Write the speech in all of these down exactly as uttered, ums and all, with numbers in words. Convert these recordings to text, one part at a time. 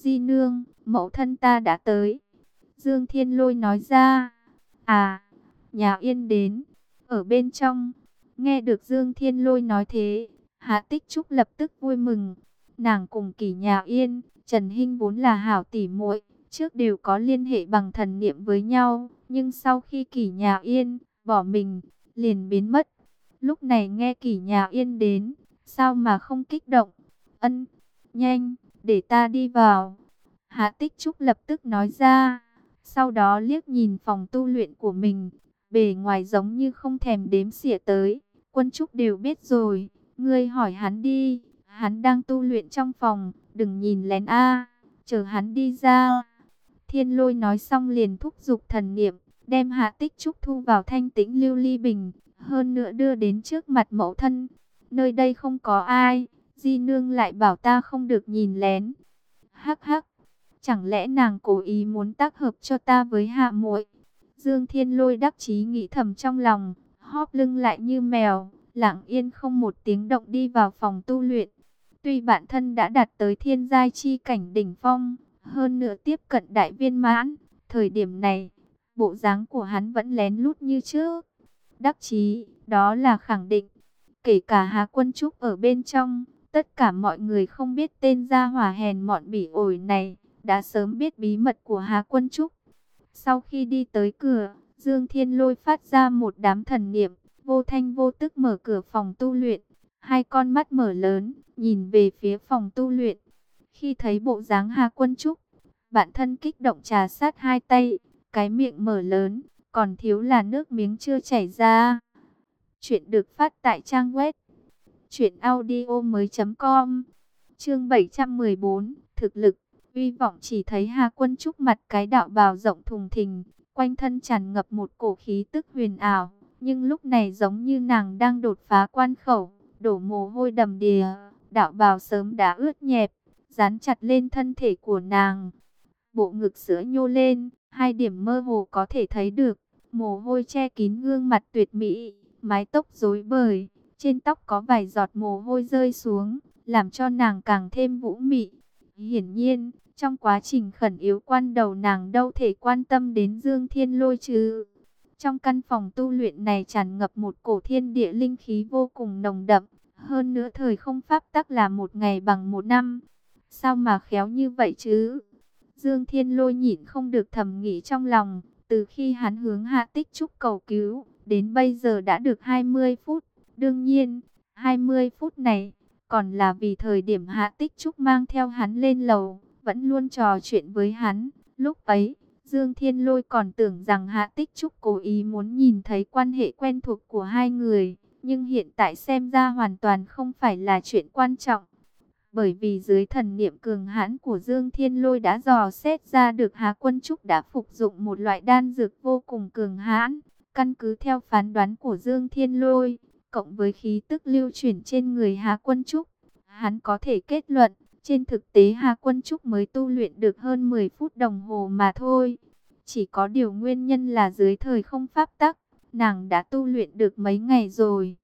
Di nương, mẫu thân ta đã tới. Dương Thiên Lôi nói ra. À, nhà Yên đến, ở bên trong. Nghe được Dương Thiên Lôi nói thế, Hạ Tích Trúc lập tức vui mừng. Nàng cùng Kỷ Nhà Yên, Trần Hinh vốn là hảo tỉ muội, trước đều có liên hệ bằng thần niệm với nhau, nhưng sau khi Kỷ Nhà Yên bỏ mình, liền biến mất. Lúc này nghe Kỷ Nhà Yên đến, sao mà không kích động? Ân, nhanh, để ta đi vào. Hạ Tích Trúc lập tức nói ra, sau đó liếc nhìn phòng tu luyện của mình, bề ngoài giống như không thèm đếm xỉa tới. Quân Trúc đều biết rồi, ngươi hỏi hắn đi, hắn đang tu luyện trong phòng, đừng nhìn lén a, chờ hắn đi ra. Thiên Lôi nói xong liền thúc giục thần niệm, đem Hạ Tích Trúc thu vào thanh tĩnh lưu ly bình, hơn nữa đưa đến trước mặt mẫu thân. Nơi đây không có ai, Di nương lại bảo ta không được nhìn lén. Hắc hắc, chẳng lẽ nàng cố ý muốn tác hợp cho ta với Hạ muội? Dương Thiên Lôi đắc chí nghĩ thầm trong lòng, hóp lưng lại như mèo, lặng yên không một tiếng động đi vào phòng tu luyện. Tuy bản thân đã đạt tới thiên giai chi cảnh đỉnh phong, hơn nữa tiếp cận đại viên mãn, thời điểm này, bộ dáng của hắn vẫn lén lút như trước. Đắc chí, đó là khẳng định. Kể cả Hà Quân Trúc ở bên trong, tất cả mọi người không biết tên gia hỏa hèn mọn bỉ ổi này, đã sớm biết bí mật của Hà Quân Trúc. Sau khi đi tới cửa, Dương Thiên Lôi phát ra một đám thần niệm, vô thanh vô tức mở cửa phòng tu luyện. Hai con mắt mở lớn, nhìn về phía phòng tu luyện. Khi thấy bộ dáng Hà Quân Trúc, bản thân kích động trà sát hai tay, cái miệng mở lớn, còn thiếu là nước miếng chưa chảy ra. Chuyện được phát tại trang web truyện audio mới chấm com. Chương bảy trăm mười bốn, thực lực. Uy vọng chỉ thấy Hà Quân Trúc mặt cái đạo bào rộng thùng thình, quanh thân tràn ngập một cổ khí tức huyền ảo, nhưng lúc này giống như nàng đang đột phá quan khẩu, đổ mồ hôi đầm đìa, đạo bào sớm đã ướt nhẹp, dán chặt lên thân thể của nàng. Bộ ngực sữa nhô lên, hai điểm mơ hồ có thể thấy được, mồ hôi che kín gương mặt tuyệt mỹ, mái tóc rối bời, trên tóc có vài giọt mồ hôi rơi xuống, làm cho nàng càng thêm vũ mị. Hiển nhiên, trong quá trình khẩn yếu quan đầu nàng đâu thể quan tâm đến Dương Thiên Lôi chứ. Trong căn phòng tu luyện này tràn ngập một cổ thiên địa linh khí vô cùng nồng đậm, hơn nữa thời không pháp tắc là một ngày bằng một năm. Sao mà khéo như vậy chứ? Dương Thiên Lôi nhịn không được thầm nghĩ trong lòng, từ khi hắn hướng Hạ Tích Trúc cầu cứu, đến bây giờ đã được hai mươi phút. Đương nhiên, hai mươi phút này, còn là vì thời điểm Hạ Tích Trúc mang theo hắn lên lầu, vẫn luôn trò chuyện với hắn. Lúc ấy, Dương Thiên Lôi còn tưởng rằng Hạ Tích Trúc cố ý muốn nhìn thấy quan hệ quen thuộc của hai người, nhưng hiện tại xem ra hoàn toàn không phải là chuyện quan trọng. Bởi vì dưới thần niệm cường hãn của Dương Thiên Lôi đã dò xét ra được Hà Quân Trúc đã phục dụng một loại đan dược vô cùng cường hãn. Căn cứ theo phán đoán của Dương Thiên Lôi, cộng với khí tức lưu chuyển trên người Hà Quân Trúc, hắn có thể kết luận, trên thực tế Hà Quân Trúc mới tu luyện được hơn mười phút đồng hồ mà thôi. Chỉ có điều nguyên nhân là dưới thời không pháp tắc, nàng đã tu luyện được mấy ngày rồi.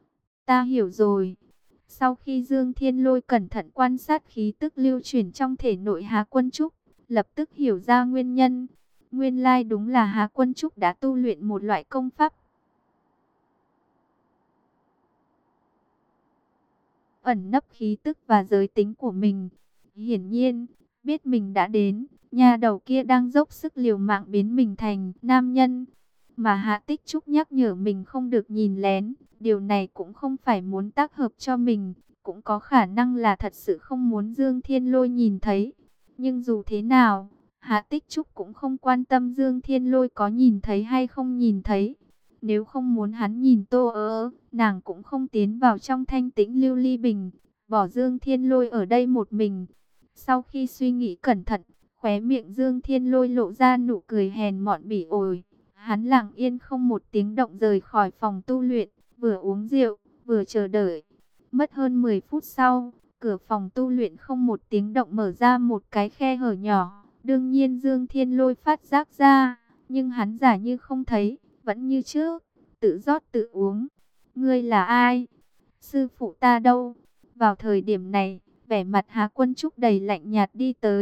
Ta hiểu rồi. Sau khi Dương Thiên Lôi cẩn thận quan sát khí tức lưu chuyển trong thể nội Hà Quân Trúc, lập tức hiểu ra nguyên nhân. Nguyên lai đúng là Hà Quân Trúc đã tu luyện một loại công pháp ẩn nấp khí tức và giới tính của mình. Hiển nhiên, biết mình đã đến, nhà đầu kia đang dốc sức liều mạng biến mình thành nam nhân. Mà Hạ Tích Trúc nhắc nhở mình không được nhìn lén, điều này cũng không phải muốn tác hợp cho mình, cũng có khả năng là thật sự không muốn Dương Thiên Lôi nhìn thấy. Nhưng dù thế nào, Hạ Tích Trúc cũng không quan tâm Dương Thiên Lôi có nhìn thấy hay không nhìn thấy. Nếu không muốn hắn nhìn tô ớ, nàng cũng không tiến vào trong thanh tĩnh lưu ly bình, bỏ Dương Thiên Lôi ở đây một mình. Sau khi suy nghĩ cẩn thận, khóe miệng Dương Thiên Lôi lộ ra nụ cười hèn mọn bỉ ổi. Hắn lặng yên không một tiếng động rời khỏi phòng tu luyện, vừa uống rượu, vừa chờ đợi. Mất hơn mười phút sau, cửa phòng tu luyện không một tiếng động mở ra một cái khe hở nhỏ. Đương nhiên Dương Thiên Lôi phát giác ra, nhưng hắn giả như không thấy, vẫn như trước, tự rót tự uống. Ngươi là ai? Sư phụ ta đâu? Vào thời điểm này, vẻ mặt Hà Quân Trúc đầy lạnh nhạt đi tới.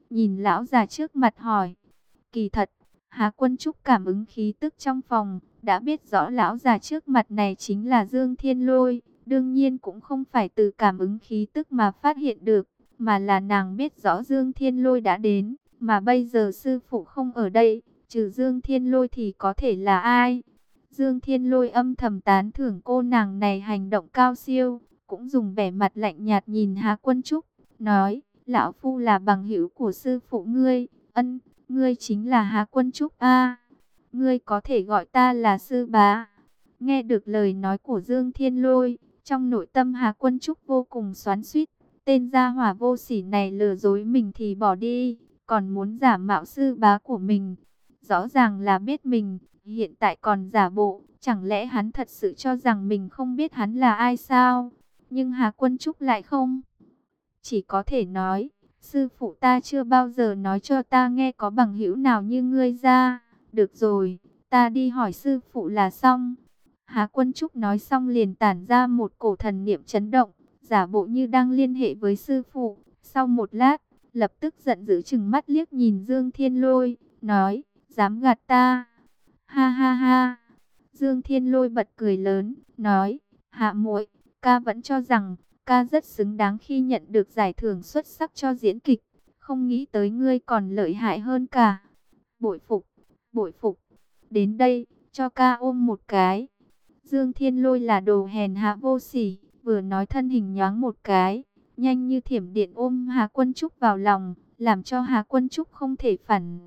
nhìn lão già trước mặt hỏi. Kỳ thật, Hà Quân Trúc cảm ứng khí tức trong phòng, đã biết rõ lão già trước mặt này chính là Dương Thiên Lôi. Đương nhiên cũng không phải từ cảm ứng khí tức mà phát hiện được, mà là nàng biết rõ Dương Thiên Lôi đã đến, mà bây giờ sư phụ không ở đây, trừ Dương Thiên Lôi thì có thể là ai? Dương Thiên Lôi âm thầm tán thưởng cô nàng này hành động cao siêu, cũng dùng vẻ mặt lạnh nhạt nhìn Hà Quân Trúc, nói, lão phu là bằng hữu của sư phụ ngươi, ân, ngươi chính là Hà Quân Trúc a, ngươi có thể gọi ta là sư bá. Nghe được lời nói của Dương Thiên Lôi, trong nội tâm Hà Quân Trúc vô cùng xoắn xuýt, tên gia hỏa vô sỉ này lừa dối mình thì bỏ đi, còn muốn giả mạo sư bá của mình. Rõ ràng là biết mình, hiện tại còn giả bộ, chẳng lẽ hắn thật sự cho rằng mình không biết hắn là ai sao? Nhưng Hà Quân Trúc lại không. Chỉ có thể nói, sư phụ ta chưa bao giờ nói cho ta nghe có bằng hữu nào như ngươi ra. Được rồi, ta đi hỏi sư phụ là xong. Hà Quân Trúc nói xong liền tản ra một cổ thần niệm chấn động, giả bộ như đang liên hệ với sư phụ. Sau một lát, lập tức giận dữ chừng mắt liếc nhìn Dương Thiên Lôi, nói, dám gạt ta. Ha ha ha. Dương Thiên Lôi bật cười lớn, nói, Hạ muội, ca vẫn cho rằng ca rất xứng đáng khi nhận được giải thưởng xuất sắc cho diễn kịch, không nghĩ tới ngươi còn lợi hại hơn cả. Bội phục, bội phục. Đến đây, cho ca ôm một cái. Dương Thiên Lôi là đồ hèn hạ vô sỉ, vừa nói thân hình nhoáng một cái, nhanh như thiểm điện ôm Hà Quân Trúc vào lòng, làm cho Hà Quân Trúc không thể phản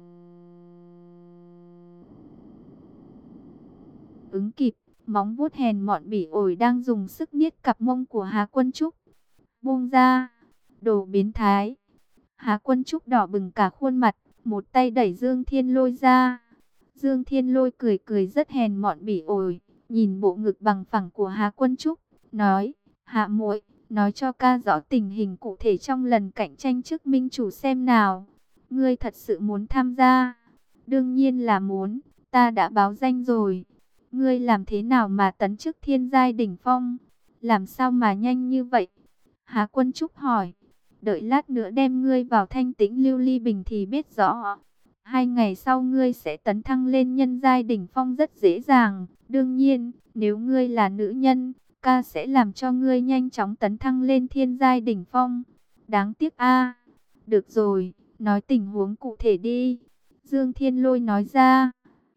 ứng kịp. Móng vuốt hèn mọn bỉ ổi đang dùng sức niết cặp mông của Hà Quân Trúc. Buông ra, đồ biến thái. Hà Quân Trúc đỏ bừng cả khuôn mặt, một tay đẩy Dương Thiên Lôi ra. Dương Thiên Lôi cười cười rất hèn mọn bỉ ổi, nhìn bộ ngực bằng phẳng của Hà Quân Trúc, nói, Hạ muội, nói cho ca rõ tình hình cụ thể trong lần cạnh tranh trước minh chủ xem nào. Ngươi thật sự muốn tham gia? Đương nhiên là muốn, ta đã báo danh rồi. Ngươi làm thế nào mà tấn chức thiên giai đỉnh phong? Làm sao mà nhanh như vậy? Hà Quân Trúc hỏi. Đợi lát nữa đem ngươi vào thanh tĩnh lưu ly bình thì biết rõ. Hai ngày sau ngươi sẽ tấn thăng lên nhân giai đỉnh phong rất dễ dàng. Đương nhiên, nếu ngươi là nữ nhân, ca sẽ làm cho ngươi nhanh chóng tấn thăng lên thiên giai đỉnh phong. Đáng tiếc a. Được rồi, nói tình huống cụ thể đi. Dương Thiên Lôi nói ra.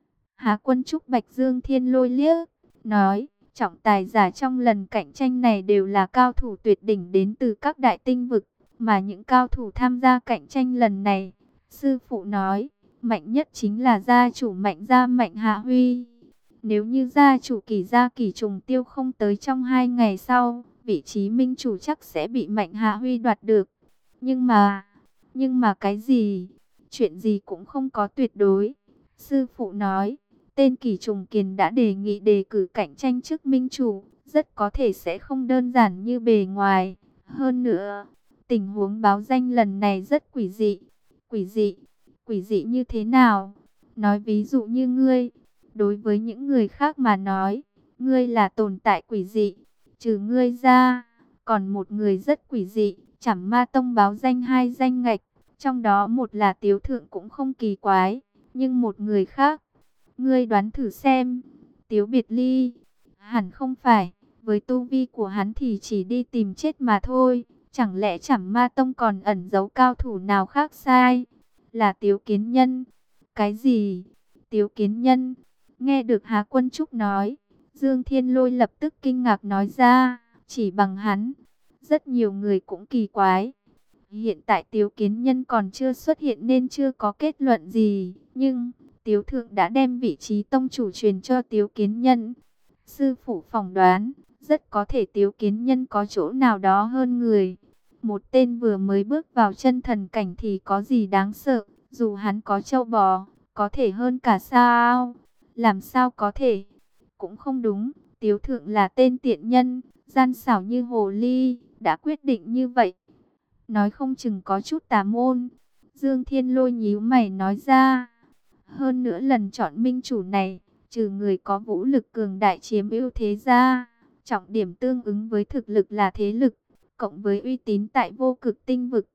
Hà Quân Trúc bạch Dương Thiên Lôi liếc, nói, trọng tài giả trong lần cạnh tranh này đều là cao thủ tuyệt đỉnh đến từ các đại tinh vực, mà những cao thủ tham gia cạnh tranh lần này, sư phụ nói, mạnh nhất chính là gia chủ Mạnh gia Mạnh Hạ Huy. Nếu như gia chủ Kỳ gia Kỳ Trùng Tiêu không tới trong hai ngày sau, vị trí minh chủ chắc sẽ bị Mạnh Hạ Huy đoạt được. Nhưng mà, nhưng mà cái gì? Chuyện gì cũng không có tuyệt đối. Sư phụ nói, tên Kỳ Trùng Kiền đã đề nghị đề cử cạnh tranh trước minh chủ, rất có thể sẽ không đơn giản như bề ngoài. Hơn nữa, tình huống báo danh lần này rất quỷ dị. Quỷ dị? Quỷ dị như thế nào? Nói ví dụ như ngươi, đối với những người khác mà nói, ngươi là tồn tại quỷ dị. Trừ ngươi ra, còn một người rất quỷ dị, Trảm Ma Tông báo danh hai danh ngạch, trong đó một là Tiếu Thượng cũng không kỳ quái, nhưng một người khác, ngươi đoán thử xem. Tiếu Biệt Ly? Hẳn không phải, với tu vi của hắn thì chỉ đi tìm chết mà thôi. Chẳng lẽ Trảm Ma Tông còn ẩn giấu cao thủ nào khác sai? Là Tiếu Kiến Nhân. Cái gì? Tiếu Kiến Nhân? Nghe được Hà Quân Trúc nói, Dương Thiên Lôi lập tức kinh ngạc nói ra, chỉ bằng hắn, rất nhiều người cũng kỳ quái. Hiện tại Tiếu Kiến Nhân còn chưa xuất hiện nên chưa có kết luận gì, nhưng Tiếu Thượng đã đem vị trí tông chủ truyền cho Tiếu Kiến Nhân. Sư phụ phỏng đoán, rất có thể Tiếu Kiến Nhân có chỗ nào đó hơn người. Một tên vừa mới bước vào chân thần cảnh thì có gì đáng sợ, dù hắn có châu bò, có thể hơn cả sao? Làm sao có thể? Cũng không đúng, Tiếu Thượng là tên tiện nhân, gian xảo như hồ ly, đã quyết định như vậy. Nói không chừng có chút tà môn. Dương Thiên Lôi nhíu mày nói ra. Hơn nữa lần chọn minh chủ này, trừ người có vũ lực cường đại chiếm ưu thế ra, trọng điểm tương ứng với thực lực là thế lực, cộng với uy tín tại vô cực tinh vực.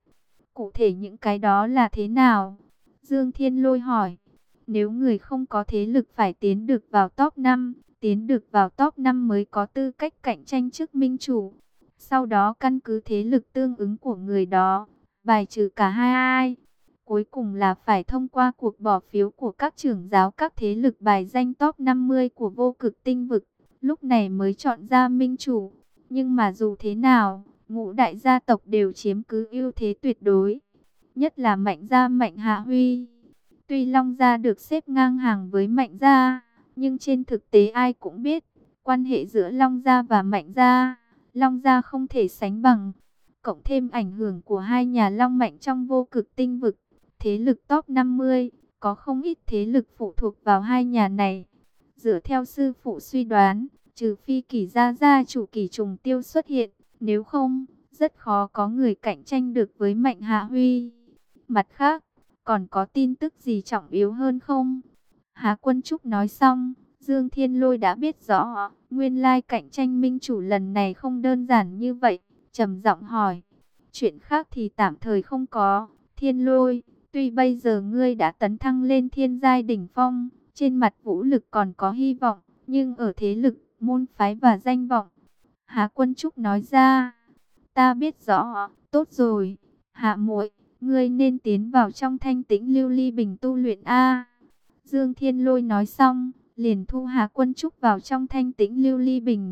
Cụ thể những cái đó là thế nào? Dương Thiên Lôi hỏi. Nếu người không có thế lực phải tiến được vào top năm, tiến được vào top năm mới có tư cách cạnh tranh chức minh chủ. Sau đó căn cứ thế lực tương ứng của người đó, bài trừ cả hai ai. Cuối cùng là phải thông qua cuộc bỏ phiếu của các trưởng giáo các thế lực bài danh top năm mươi của vô cực tinh vực. Lúc này mới chọn ra minh chủ. Nhưng mà dù thế nào, ngũ đại gia tộc đều chiếm cứ ưu thế tuyệt đối. Nhất là Mạnh gia Mạnh Hạ Huy. Tuy Long gia được xếp ngang hàng với Mạnh gia, nhưng trên thực tế ai cũng biết, quan hệ giữa Long gia và Mạnh gia, Long gia không thể sánh bằng. Cộng thêm ảnh hưởng của hai nhà Long Mạnh trong vô cực tinh vực, thế lực top năm mươi, có không ít thế lực phụ thuộc vào hai nhà này. Dựa theo sư phụ suy đoán, trừ phi Kỷ gia gia chủ Kỷ Trùng Tiêu xuất hiện, nếu không, rất khó có người cạnh tranh được với Mạnh Hạ Huy. Mặt khác, còn có tin tức gì trọng yếu hơn không? Hà Quân Trúc nói xong, Dương Thiên Lôi đã biết rõ, nguyên lai cạnh tranh minh chủ lần này không đơn giản như vậy, trầm giọng hỏi. Chuyện khác thì tạm thời không có, Thiên Lôi, tuy bây giờ ngươi đã tấn thăng lên thiên giai đỉnh phong, trên mặt vũ lực còn có hy vọng, nhưng ở thế lực, môn phái và danh vọng. Hà Quân Trúc nói ra, ta biết rõ, tốt rồi, Hạ muội, ngươi nên tiến vào trong thanh tĩnh lưu ly bình tu luyện a. Dương Thiên Lôi nói xong, liền thu Hà Quân Trúc vào trong thanh tĩnh lưu ly bình.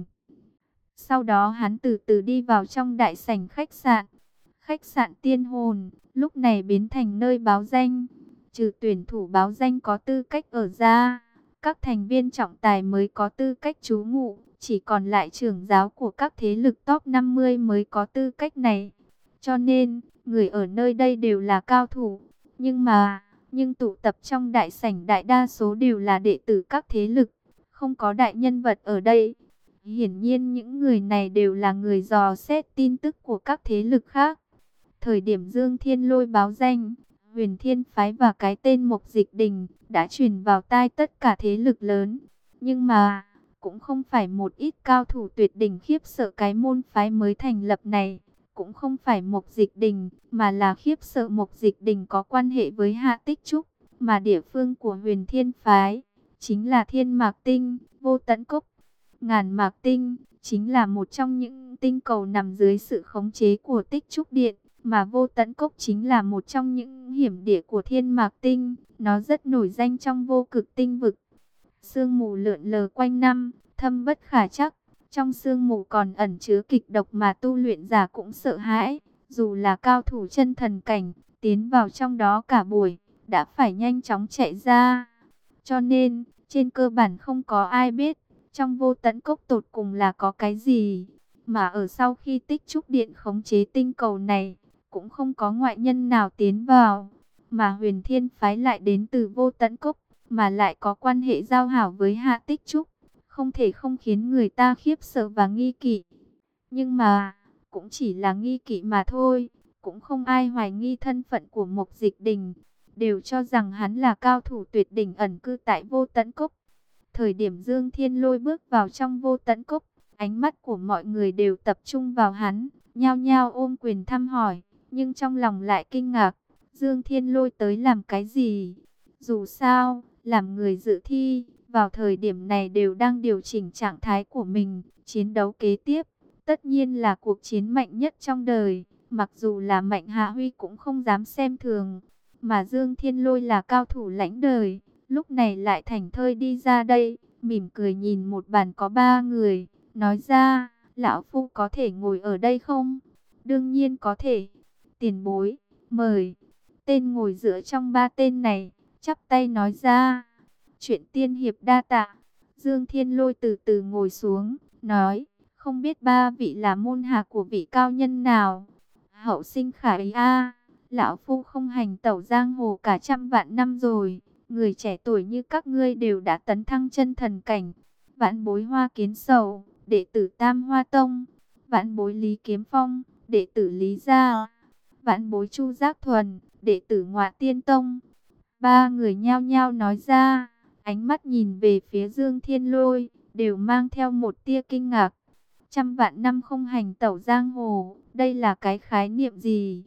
Sau đó hắn từ từ đi vào trong đại sảnh khách sạn. Khách sạn Tiên Hồn, lúc này biến thành nơi báo danh. Trừ tuyển thủ báo danh có tư cách ở ra, các thành viên trọng tài mới có tư cách trú ngụ. Chỉ còn lại trưởng giáo của các thế lực top năm mươi mới có tư cách này. Cho nên, người ở nơi đây đều là cao thủ. Nhưng mà, nhưng tụ tập trong đại sảnh đại đa số đều là đệ tử các thế lực. Không có đại nhân vật ở đây. Hiển nhiên những người này đều là người dò xét tin tức của các thế lực khác. Thời điểm Dương Thiên Lôi báo danh, Huyền Thiên Phái và cái tên Mộc Dịch Đình đã truyền vào tai tất cả thế lực lớn. Nhưng mà, cũng không phải một ít cao thủ tuyệt đỉnh khiếp sợ cái môn phái mới thành lập này. Cũng không phải Mộc Dịch Đình, mà là khiếp sợ Mộc Dịch Đình có quan hệ với Hạ Tích Trúc. Mà địa phương của Huyền Thiên Phái, chính là Thiên Mạc Tinh, Vô Tận Cốc. Ngàn Mạc Tinh, chính là một trong những tinh cầu nằm dưới sự khống chế của Tích Trúc Điện. Mà Vô Tận Cốc chính là một trong những hiểm địa của Thiên Mạc Tinh. Nó rất nổi danh trong vô cực tinh vực. Sương mù lượn lờ quanh năm, thâm bất khả trắc. Trong sương mù còn ẩn chứa kịch độc mà tu luyện giả cũng sợ hãi. Dù là cao thủ chân thần cảnh, tiến vào trong đó cả buổi, đã phải nhanh chóng chạy ra. Cho nên, trên cơ bản không có ai biết, trong Vô Tận Cốc tột cùng là có cái gì. Mà ở sau khi Tích Trúc Điện khống chế tinh cầu này, cũng không có ngoại nhân nào tiến vào. Mà Huyền Thiên Phái lại đến từ Vô Tận Cốc, mà lại có quan hệ giao hảo với Hạ Tích Trúc. Không thể không khiến người ta khiếp sợ và nghi kỵ. Nhưng mà, cũng chỉ là nghi kỵ mà thôi. Cũng không ai hoài nghi thân phận của Mộc Dịch Đình. Đều cho rằng hắn là cao thủ tuyệt đỉnh ẩn cư tại Vô Tận Cốc. Thời điểm Dương Thiên Lôi bước vào trong Vô Tận Cốc, ánh mắt của mọi người đều tập trung vào hắn, nhao nhao ôm quyền thăm hỏi. Nhưng trong lòng lại kinh ngạc, Dương Thiên Lôi tới làm cái gì? Dù sao, làm người dự thi, vào thời điểm này đều đang điều chỉnh trạng thái của mình, chiến đấu kế tiếp. Tất nhiên là cuộc chiến mạnh nhất trong đời, mặc dù là Mạnh Hạ Huy cũng không dám xem thường. Mà Dương Thiên Lôi là cao thủ lãnh đời, lúc này lại thảnh thơi đi ra đây, mỉm cười nhìn một bàn có ba người, nói ra, lão phu có thể ngồi ở đây không? Đương nhiên có thể. Tiền bối, mời. Tên ngồi giữa trong ba tên này, chắp tay nói ra. Chuyện tiên hiệp đa tạ. Dương Thiên Lôi từ từ ngồi xuống, nói, không biết ba vị là môn hạ của vị cao nhân nào? Hậu sinh khả ý a, lão phu không hành tẩu giang hồ cả trăm vạn năm rồi. Người trẻ tuổi như các ngươi đều đã tấn thăng chân thần cảnh. Vãn bối Hoa Kiến Sầu, đệ tử Tam Hoa Tông. Vãn bối Lý Kiếm Phong, đệ tử Lý Gia. Vãn bối Chu Giác Thuần, đệ tử Ngọa Tiên Tông. Ba người nhao nhao nói ra, ánh mắt nhìn về phía Dương Thiên Lôi, đều mang theo một tia kinh ngạc. Trăm vạn năm không hành tẩu giang hồ, đây là cái khái niệm gì?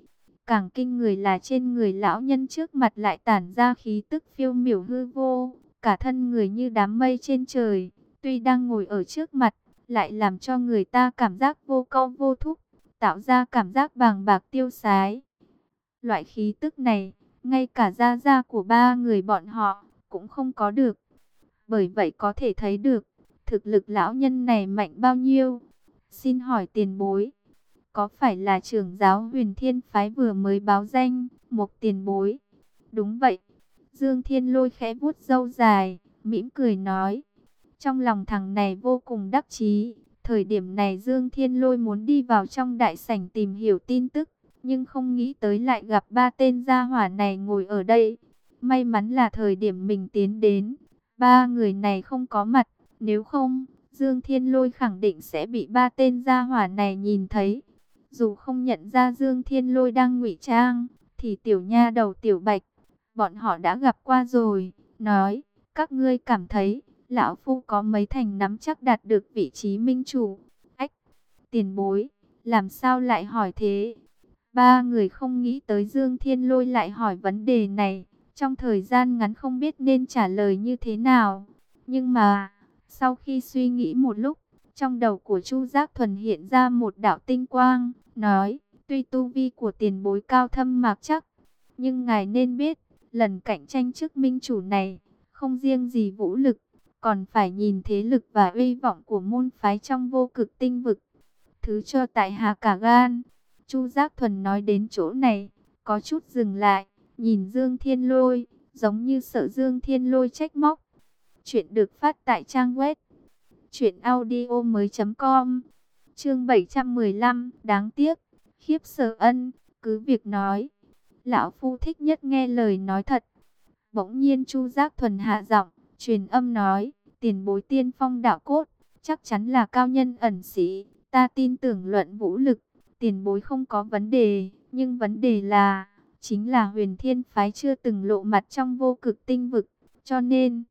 Càng kinh người là trên người lão nhân trước mặt lại tản ra khí tức phiêu miểu hư vô, cả thân người như đám mây trên trời, tuy đang ngồi ở trước mặt, lại làm cho người ta cảm giác vô câu vô thúc, tạo ra cảm giác bàng bạc tiêu sái. Loại khí tức này, ngay cả gia gia của ba người bọn họ cũng không có được. Bởi vậy có thể thấy được, thực lực lão nhân này mạnh bao nhiêu. Xin hỏi tiền bối, có phải là trưởng giáo Huyền Thiên Phái vừa mới báo danh, một tiền bối? Đúng vậy. Dương Thiên Lôi khẽ vuốt râu dài, mỉm cười nói. Trong lòng thằng này vô cùng đắc chí. Thời điểm này Dương Thiên Lôi muốn đi vào trong đại sảnh tìm hiểu tin tức, nhưng không nghĩ tới lại gặp ba tên gia hỏa này ngồi ở đây. May mắn là thời điểm mình tiến đến, ba người này không có mặt, nếu không, Dương Thiên Lôi khẳng định sẽ bị ba tên gia hỏa này nhìn thấy. Dù không nhận ra Dương Thiên Lôi đang ngụy trang, thì tiểu nha đầu Tiểu Bạch, bọn họ đã gặp qua rồi, nói, các ngươi cảm thấy, lão phu có mấy thành nắm chắc đạt được vị trí minh chủ. Ách, tiền bối, làm sao lại hỏi thế? Ba người không nghĩ tới Dương Thiên Lôi lại hỏi vấn đề này, trong thời gian ngắn không biết nên trả lời như thế nào. Nhưng mà, sau khi suy nghĩ một lúc, trong đầu của Chu Giác Thuần hiện ra một đạo tinh quang, nói, tuy tu vi của tiền bối cao thâm mạc chắc, nhưng ngài nên biết, lần cạnh tranh chức minh chủ này, không riêng gì vũ lực, còn phải nhìn thế lực và uy vọng của môn phái trong vô cực tinh vực. Thứ cho tại hạ cả gan. Chu Giác Thuần nói đến chỗ này, có chút dừng lại, nhìn Dương Thiên Lôi, giống như sợ Dương Thiên Lôi trách móc. Chuyện được phát tại trang web truyện audio mới chấm com. Chương bảy trăm mười lăm, đáng tiếc, khiếp sợ ân, cứ việc nói. Lão phu thích nhất nghe lời nói thật. Bỗng nhiên Chu Giác Thuần hạ giọng, truyền âm nói, tiền bối tiên phong đạo cốt, chắc chắn là cao nhân ẩn sĩ, ta tin tưởng luận vũ lực, tiền bối không có vấn đề, nhưng vấn đề là, chính là Huyền Thiên Phái chưa từng lộ mặt trong vô cực tinh vực, cho nên,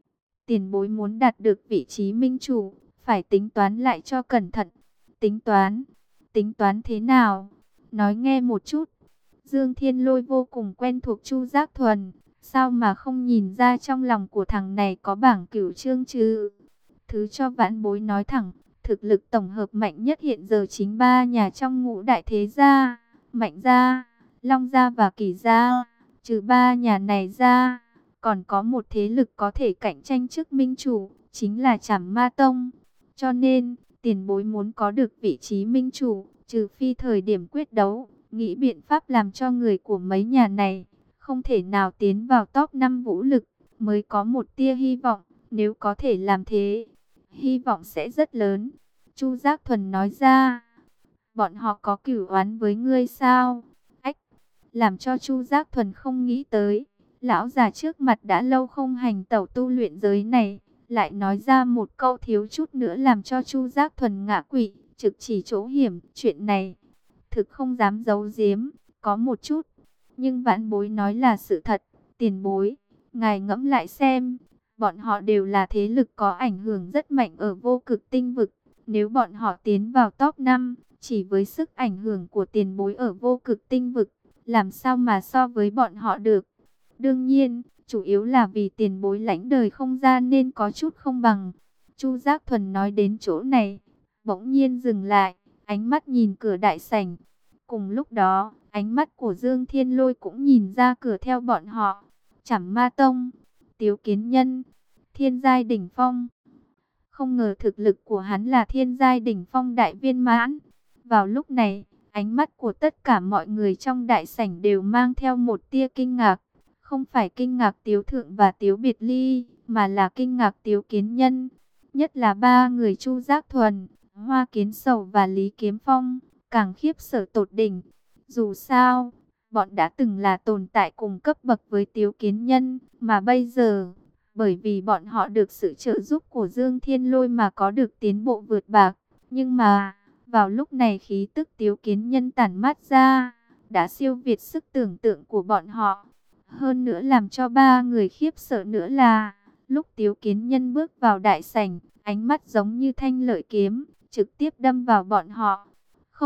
tiền bối muốn đạt được vị trí minh chủ, phải tính toán lại cho cẩn thận. Tính toán? Tính toán thế nào? Nói nghe một chút. Dương Thiên Lôi vô cùng quen thuộc Chu Giác Thuần, sao mà không nhìn ra trong lòng của thằng này có bảng cửu chương chứ? Thứ cho vãn bối nói thẳng, thực lực tổng hợp mạnh nhất hiện giờ chính ba nhà trong ngũ đại thế gia, Mạnh gia, Long gia và Kỳ gia. Trừ ba nhà này ra, còn có một thế lực có thể cạnh tranh chức minh chủ, chính là Trảm Ma Tông. Cho nên, tiền bối muốn có được vị trí minh chủ, trừ phi thời điểm quyết đấu, nghĩ biện pháp làm cho người của mấy nhà này không thể nào tiến vào top năm vũ lực, mới có một tia hy vọng. Nếu có thể làm thế, hy vọng sẽ rất lớn. Chu Giác Thuần nói ra. Bọn họ có cửu oán với ngươi sao? Ách, làm cho Chu Giác Thuần không nghĩ tới. Lão già trước mặt đã lâu không hành tẩu tu luyện giới này, lại nói ra một câu thiếu chút nữa làm cho Chu Giác Thuần ngã quỵ, trực chỉ chỗ hiểm. Chuyện này, thực không dám giấu giếm, có một chút, nhưng vãn bối nói là sự thật. Tiền bối, ngài ngẫm lại xem, bọn họ đều là thế lực có ảnh hưởng rất mạnh ở vô cực tinh vực. Nếu bọn họ tiến vào top năm, chỉ với sức ảnh hưởng của tiền bối ở vô cực tinh vực, làm sao mà so với bọn họ được? Đương nhiên, chủ yếu là vì tiền bối lãnh đời không ra nên có chút không bằng. Chu Giác Thuần nói đến chỗ này, bỗng nhiên dừng lại, ánh mắt nhìn cửa đại sảnh. Cùng lúc đó, ánh mắt của Dương Thiên Lôi cũng nhìn ra cửa theo bọn họ. Trảm Ma Tông, Tiếu Kiến Nhân, Thiên Giai Đỉnh Phong. Không ngờ thực lực của hắn là Thiên Giai Đỉnh Phong đại viên mãn. Vào lúc này, ánh mắt của tất cả mọi người trong đại sảnh đều mang theo một tia kinh ngạc. Không phải kinh ngạc Tiếu Thượng và Tiếu Biệt Ly, mà là kinh ngạc Tiếu Kiến Nhân. Nhất là ba người Chu Giác Thuần, Hoa Kiến Sầu và Lý Kiếm Phong, càng khiếp sợ tột đỉnh. Dù sao, bọn đã từng là tồn tại cùng cấp bậc với Tiếu Kiến Nhân, mà bây giờ, bởi vì bọn họ được sự trợ giúp của Dương Thiên Lôi mà có được tiến bộ vượt bạc. Nhưng mà, vào lúc này khí tức Tiếu Kiến Nhân tản mát ra, đã siêu việt sức tưởng tượng của bọn họ. Hơn nữa làm cho ba người khiếp sợ nữa là, lúc Tiếu Kiến Nhân bước vào đại sảnh, ánh mắt giống như thanh lợi kiếm, trực tiếp đâm vào bọn họ. Không,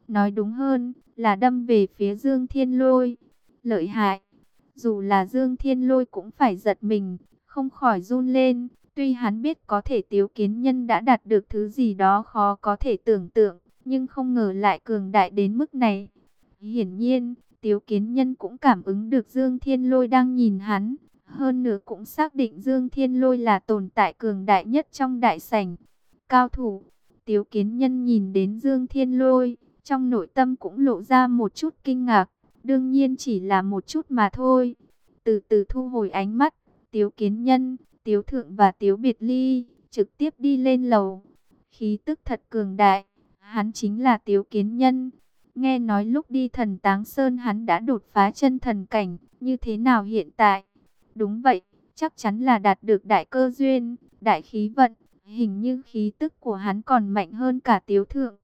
nói đúng hơn là đâm về phía Dương Thiên Lôi. Lợi hại, dù là Dương Thiên Lôi cũng phải giật mình, không khỏi run lên. Tuy hắn biết có thể Tiếu Kiến Nhân đã đạt được thứ gì đó khó có thể tưởng tượng, nhưng không ngờ lại cường đại đến mức này. Hiển nhiên, Tiếu Kiến Nhân cũng cảm ứng được Dương Thiên Lôi đang nhìn hắn. Hơn nữa cũng xác định Dương Thiên Lôi là tồn tại cường đại nhất trong đại sảnh. Cao thủ, Tiếu Kiến Nhân nhìn đến Dương Thiên Lôi, trong nội tâm cũng lộ ra một chút kinh ngạc. Đương nhiên chỉ là một chút mà thôi. Từ từ thu hồi ánh mắt, Tiếu Kiến Nhân, Tiếu Thượng và Tiếu Biệt Ly trực tiếp đi lên lầu. Khí tức thật cường đại, hắn chính là Tiếu Kiến Nhân. Nghe nói lúc đi Thần Táng Sơn hắn đã đột phá chân thần cảnh, như thế nào hiện tại? Đúng vậy, chắc chắn là đạt được đại cơ duyên, đại khí vận, hình như khí tức của hắn còn mạnh hơn cả Tiếu Thượng.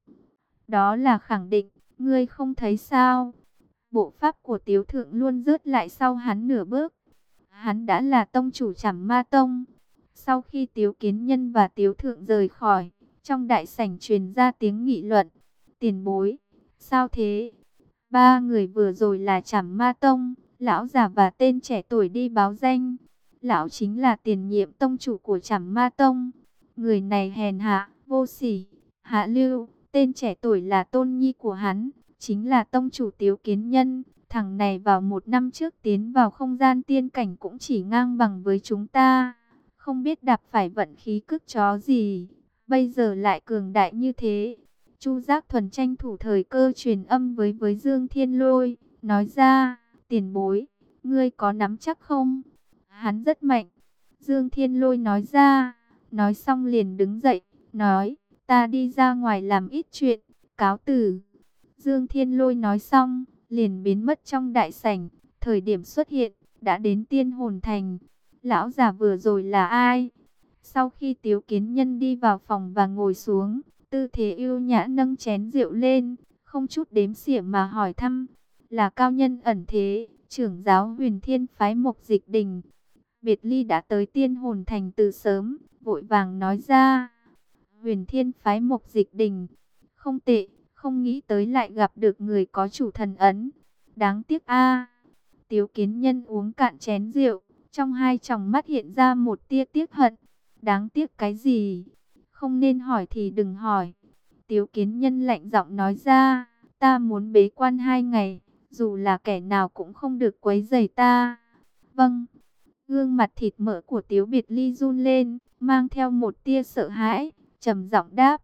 Đó là khẳng định, ngươi không thấy sao? Bộ pháp của Tiếu Thượng luôn rớt lại sau hắn nửa bước. Hắn đã là tông chủ Trảm Ma Tông. Sau khi Tiếu Kiến Nhân và Tiếu Thượng rời khỏi, trong đại sảnh truyền ra tiếng nghị luận. Tiền bối, sao thế? Ba người vừa rồi là Trảm Ma Tông, lão già và tên trẻ tuổi đi báo danh. Lão chính là tiền nhiệm tông chủ của Trảm Ma Tông. Người này hèn hạ, vô sỉ, hạ lưu. Tên trẻ tuổi là tôn nhi của hắn, chính là tông chủ Tiếu Kiến Nhân. Thằng này vào một năm trước tiến vào không gian tiên cảnh cũng chỉ ngang bằng với chúng ta. Không biết đạp phải vận khí cức chó gì, bây giờ lại cường đại như thế. Chu Giác Thuần tranh thủ thời cơ truyền âm với với Dương Thiên Lôi, nói ra, tiền bối, ngươi có nắm chắc không? Hắn rất mạnh. Dương Thiên Lôi nói ra, nói xong liền đứng dậy, nói, ta đi ra ngoài làm ít chuyện, cáo từ. Dương Thiên Lôi nói xong, liền biến mất trong đại sảnh. Thời điểm xuất hiện, đã đến Tiên Hồn Thành. Lão già vừa rồi là ai? Sau khi Tiếu Kiến Nhân đi vào phòng và ngồi xuống, tư thế yêu nhã nâng chén rượu lên, không chút đếm xỉa mà hỏi thăm. Là cao nhân ẩn thế, trưởng giáo Huyền Thiên phái Mộc Dịch Đình. Biệt Ly đã tới Tiên Hồn Thành từ sớm, vội vàng nói ra. Huyền Thiên phái Mộc Dịch Đình, không tệ, không nghĩ tới lại gặp được người có chủ thần ấn. Đáng tiếc a. Tiếu Kiến Nhân uống cạn chén rượu, trong hai tròng mắt hiện ra một tia tiếc hận. Đáng tiếc cái gì? Không nên hỏi thì đừng hỏi. Tiếu Kiến Nhân lạnh giọng nói ra, ta muốn bế quan hai ngày, dù là kẻ nào cũng không được quấy rầy ta. Vâng. Gương mặt thịt mỡ của Tiếu Biệt Ly run lên, mang theo một tia sợ hãi, trầm giọng đáp.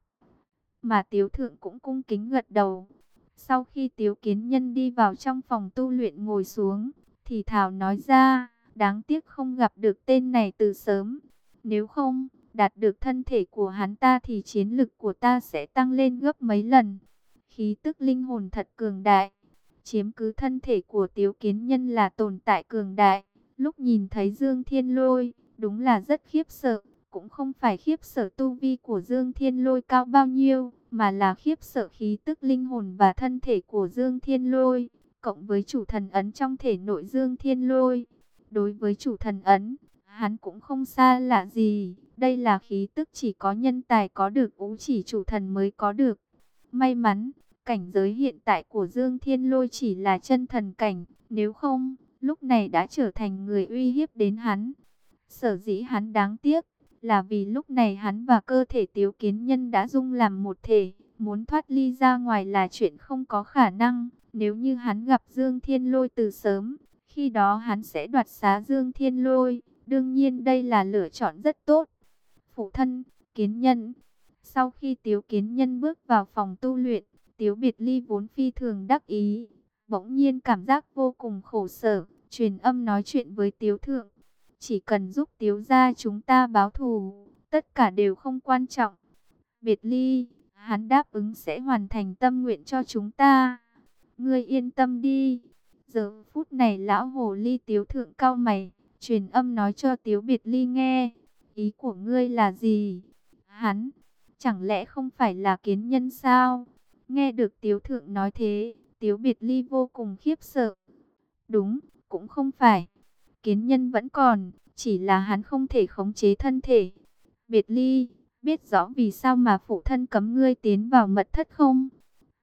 Mà Tiếu Thượng cũng cung kính gật đầu. Sau khi Tiếu Kiến Nhân đi vào trong phòng tu luyện ngồi xuống, thì thào nói ra, đáng tiếc không gặp được tên này từ sớm. Nếu không, đạt được thân thể của hắn ta thì chiến lực của ta sẽ tăng lên gấp mấy lần. Khí tức linh hồn thật cường đại. Chiếm cứ thân thể của Tiếu Kiến Nhân là tồn tại cường đại. Lúc nhìn thấy Dương Thiên Lôi, đúng là rất khiếp sợ. Cũng không phải khiếp sợ tu vi của Dương Thiên Lôi cao bao nhiêu, mà là khiếp sợ khí tức linh hồn và thân thể của Dương Thiên Lôi, cộng với chủ thần ấn trong thể nội Dương Thiên Lôi. Đối với chủ thần ấn, hắn cũng không xa lạ gì, đây là khí tức chỉ có nhân tài có được, ú chỉ chủ thần mới có được. May mắn, cảnh giới hiện tại của Dương Thiên Lôi chỉ là chân thần cảnh, nếu không, lúc này đã trở thành người uy hiếp đến hắn. Sở dĩ hắn đáng tiếc, là vì lúc này hắn và cơ thể Tiếu Kiến Nhân đã dung làm một thể, muốn thoát ly ra ngoài là chuyện không có khả năng. Nếu như hắn gặp Dương Thiên Lôi từ sớm, khi đó hắn sẽ đoạt xá Dương Thiên Lôi, đương nhiên đây là lựa chọn rất tốt. Phụ thân, Kiến Nhân. Sau khi Tiếu Kiến Nhân bước vào phòng tu luyện, Tiếu Biệt Ly vốn phi thường đắc ý, bỗng nhiên cảm giác vô cùng khổ sở, truyền âm nói chuyện với Tiếu Thượng. Chỉ cần giúp Tiếu gia chúng ta báo thù, tất cả đều không quan trọng. Biệt Ly, hắn đáp ứng sẽ hoàn thành tâm nguyện cho chúng ta. Ngươi yên tâm đi. Giờ phút này lão hồ ly Tiếu Thượng cau mày, truyền âm nói cho Tiếu Biệt Ly nghe. Ý của ngươi là gì? Hắn, chẳng lẽ không phải là Kiến Nhân sao? Nghe được Tiếu Thượng nói thế, Tiếu Biệt Ly vô cùng khiếp sợ. Đúng, cũng không phải. Kiến Nhân vẫn còn, chỉ là hắn không thể khống chế thân thể. Biệt Ly, biết rõ vì sao mà phụ thân cấm ngươi tiến vào mật thất không?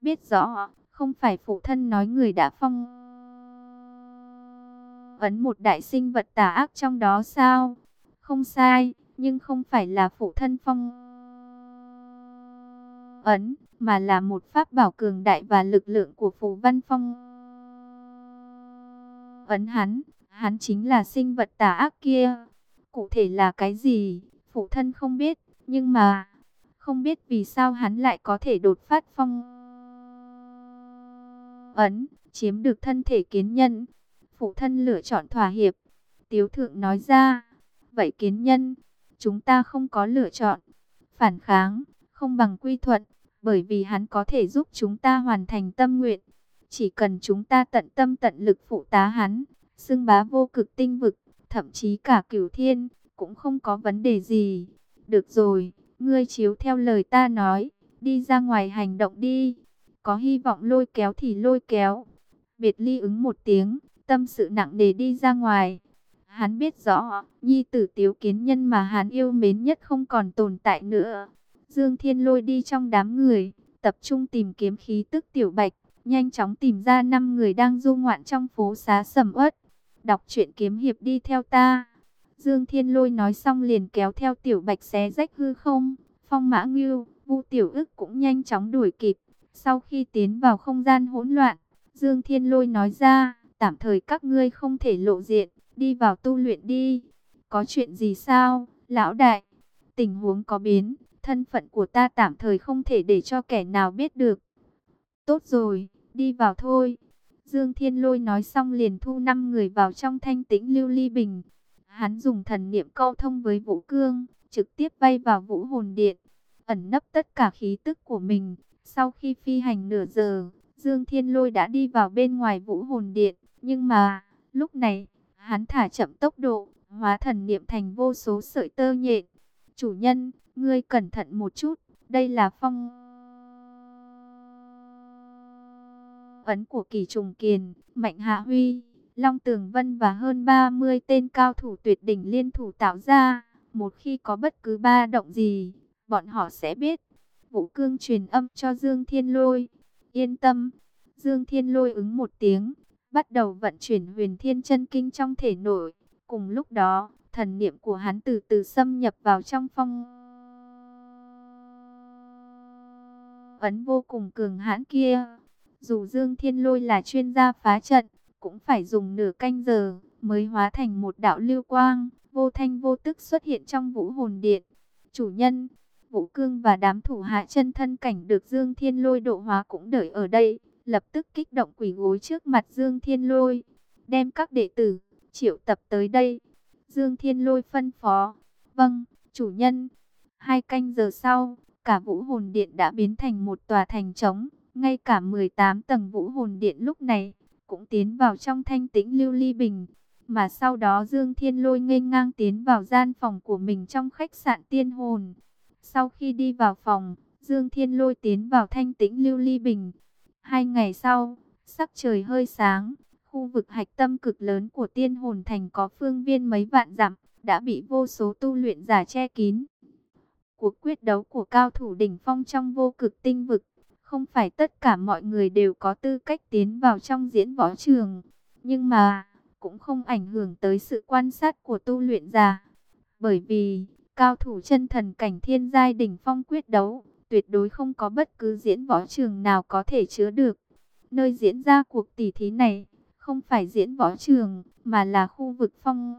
biết rõ, không phải phụ thân nói người đã phong ấn một đại sinh vật tà ác trong đó sao? Không sai, nhưng không phải là phụ thân phong ấn, mà là một pháp bảo cường đại và lực lượng của phù văn phong ấn hắn. Hắn chính là sinh vật tà ác kia. Cụ thể là cái gì, phụ thân không biết, nhưng mà không biết vì sao hắn lại có thể đột phát phong ấn, chiếm được thân thể kiến nhân. Phụ thân lựa chọn thỏa hiệp. Tiếu Thượng nói ra. Vậy kiến nhân, chúng ta không có lựa chọn. Phản kháng, không bằng quy thuận, bởi vì hắn có thể giúp chúng ta hoàn thành tâm nguyện. Chỉ cần chúng ta tận tâm tận lực phụ tá hắn, xưng bá vô cực tinh vực, thậm chí cả cửu thiên, cũng không có vấn đề gì. Được rồi, ngươi chiếu theo lời ta nói, đi ra ngoài hành động đi. Có hy vọng lôi kéo thì lôi kéo. Biệt Ly ứng một tiếng, tâm sự nặng nề đi ra ngoài. Hắn biết rõ, nhi tử Tiếu Kiến Nhân mà hắn yêu mến nhất không còn tồn tại nữa. Dương Thiên Lôi đi trong đám người, tập trung tìm kiếm khí tức Tiểu Bạch, nhanh chóng tìm ra năm người đang du ngoạn trong phố xá sầm uất. Đọc truyện kiếm hiệp đi theo ta. Dương Thiên Lôi nói xong liền kéo theo Tiểu Bạch xé rách hư không. Phong Mã Ngưu, Vu Tiểu Ức cũng nhanh chóng đuổi kịp. Sau khi tiến vào không gian hỗn loạn, Dương Thiên Lôi nói ra, tạm thời các ngươi không thể lộ diện, đi vào tu luyện đi. Có chuyện gì sao, lão đại? Tình huống có biến, thân phận của ta tạm thời không thể để cho kẻ nào biết được. Tốt rồi, đi vào thôi. Dương Thiên Lôi nói xong liền thu năm người vào trong thanh tĩnh lưu ly bình. Hắn dùng thần niệm câu thông với Vũ Cương, trực tiếp bay vào Vũ Hồn Điện, ẩn nấp tất cả khí tức của mình. Sau khi phi hành nửa giờ, Dương Thiên Lôi đã đi vào bên ngoài Vũ Hồn Điện. Nhưng mà, lúc này, hắn thả chậm tốc độ, hóa thần niệm thành vô số sợi tơ nhện. Chủ nhân, ngươi cẩn thận một chút, đây là phong ấn của Kỳ Trùng Kiền, Mạnh Hạ Huy, Long Tường Vân và hơn ba mươi tên cao thủ tuyệt đỉnh liên thủ tạo ra. Một khi có bất cứ ba động gì, bọn họ sẽ biết. Vũ Cương truyền âm cho Dương Thiên Lôi. Yên tâm. Dương Thiên Lôi ứng một tiếng, bắt đầu vận chuyển Huyền Thiên Chân Kinh trong thể nội. Cùng lúc đó, thần niệm của hắn từ từ xâm nhập vào trong phong ấn vô cùng cường hãn kia. Dù Dương Thiên Lôi là chuyên gia phá trận, cũng phải dùng nửa canh giờ mới hóa thành một đạo lưu quang, vô thanh vô tức xuất hiện trong Vũ Hồn Điện. Chủ nhân, Vũ Cương và đám thủ hạ chân thân cảnh được Dương Thiên Lôi độ hóa cũng đợi ở đây, lập tức kích động quỳ gối trước mặt Dương Thiên Lôi, đem các đệ tử triệu tập tới đây. Dương Thiên Lôi phân phó. Vâng, chủ nhân. Hai canh giờ sau, cả Vũ Hồn Điện đã biến thành một tòa thành trống. Ngay cả mười tám tầng Vũ Hồn Điện lúc này cũng tiến vào trong thanh tĩnh lưu ly bình. Mà sau đó Dương Thiên Lôi nghênh ngang tiến vào gian phòng của mình trong khách sạn Tiên Hồn. Sau khi đi vào phòng, Dương Thiên Lôi tiến vào thanh tĩnh lưu ly bình. Hai ngày sau, sắc trời hơi sáng, khu vực hạch tâm cực lớn của Tiên Hồn Thành có phương viên mấy vạn dặm, đã bị vô số tu luyện giả che kín. Cuộc quyết đấu của cao thủ đỉnh phong trong vô cực tinh vực, không phải tất cả mọi người đều có tư cách tiến vào trong diễn võ trường, nhưng mà cũng không ảnh hưởng tới sự quan sát của tu luyện giả. Bởi vì, cao thủ chân thần cảnh thiên giai đỉnh phong quyết đấu, tuyệt đối không có bất cứ diễn võ trường nào có thể chứa được. Nơi diễn ra cuộc tỷ thí này, không phải diễn võ trường, mà là khu vực phong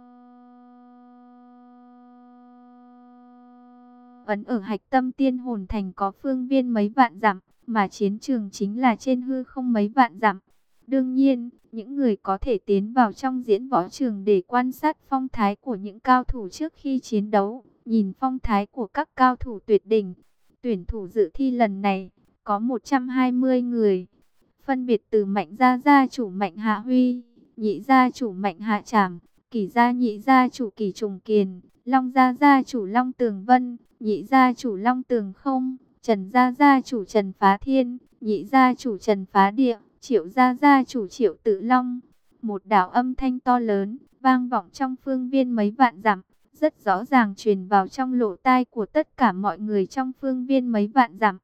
ấn ở hạch tâm Tiên Hồn Thành có phương viên mấy vạn dặm, mà chiến trường chính là trên hư không mấy vạn dặm. Đương nhiên, những người có thể tiến vào trong diễn võ trường để quan sát phong thái của những cao thủ trước khi chiến đấu, nhìn phong thái của các cao thủ tuyệt đỉnh. Tuyển thủ dự thi lần này có một trăm hai mươi người, phân biệt từ Mạnh gia gia chủ Mạnh Hạ Huy, Nhị gia chủ Mạnh Hạ Trảm, Kỷ gia nhị gia chủ Kỷ Trùng Kiền, Long gia gia chủ Long Tường Vân, Nhị gia chủ Long Tường Không, Trần gia gia chủ Trần Phá Thiên, Nhị gia chủ Trần Phá Địa, Triệu gia gia chủ Triệu Tự Long. Một đạo âm thanh to lớn vang vọng trong phương viên mấy vạn dặm, rất rõ ràng truyền vào trong lỗ tai của tất cả mọi người trong phương viên mấy vạn dặm.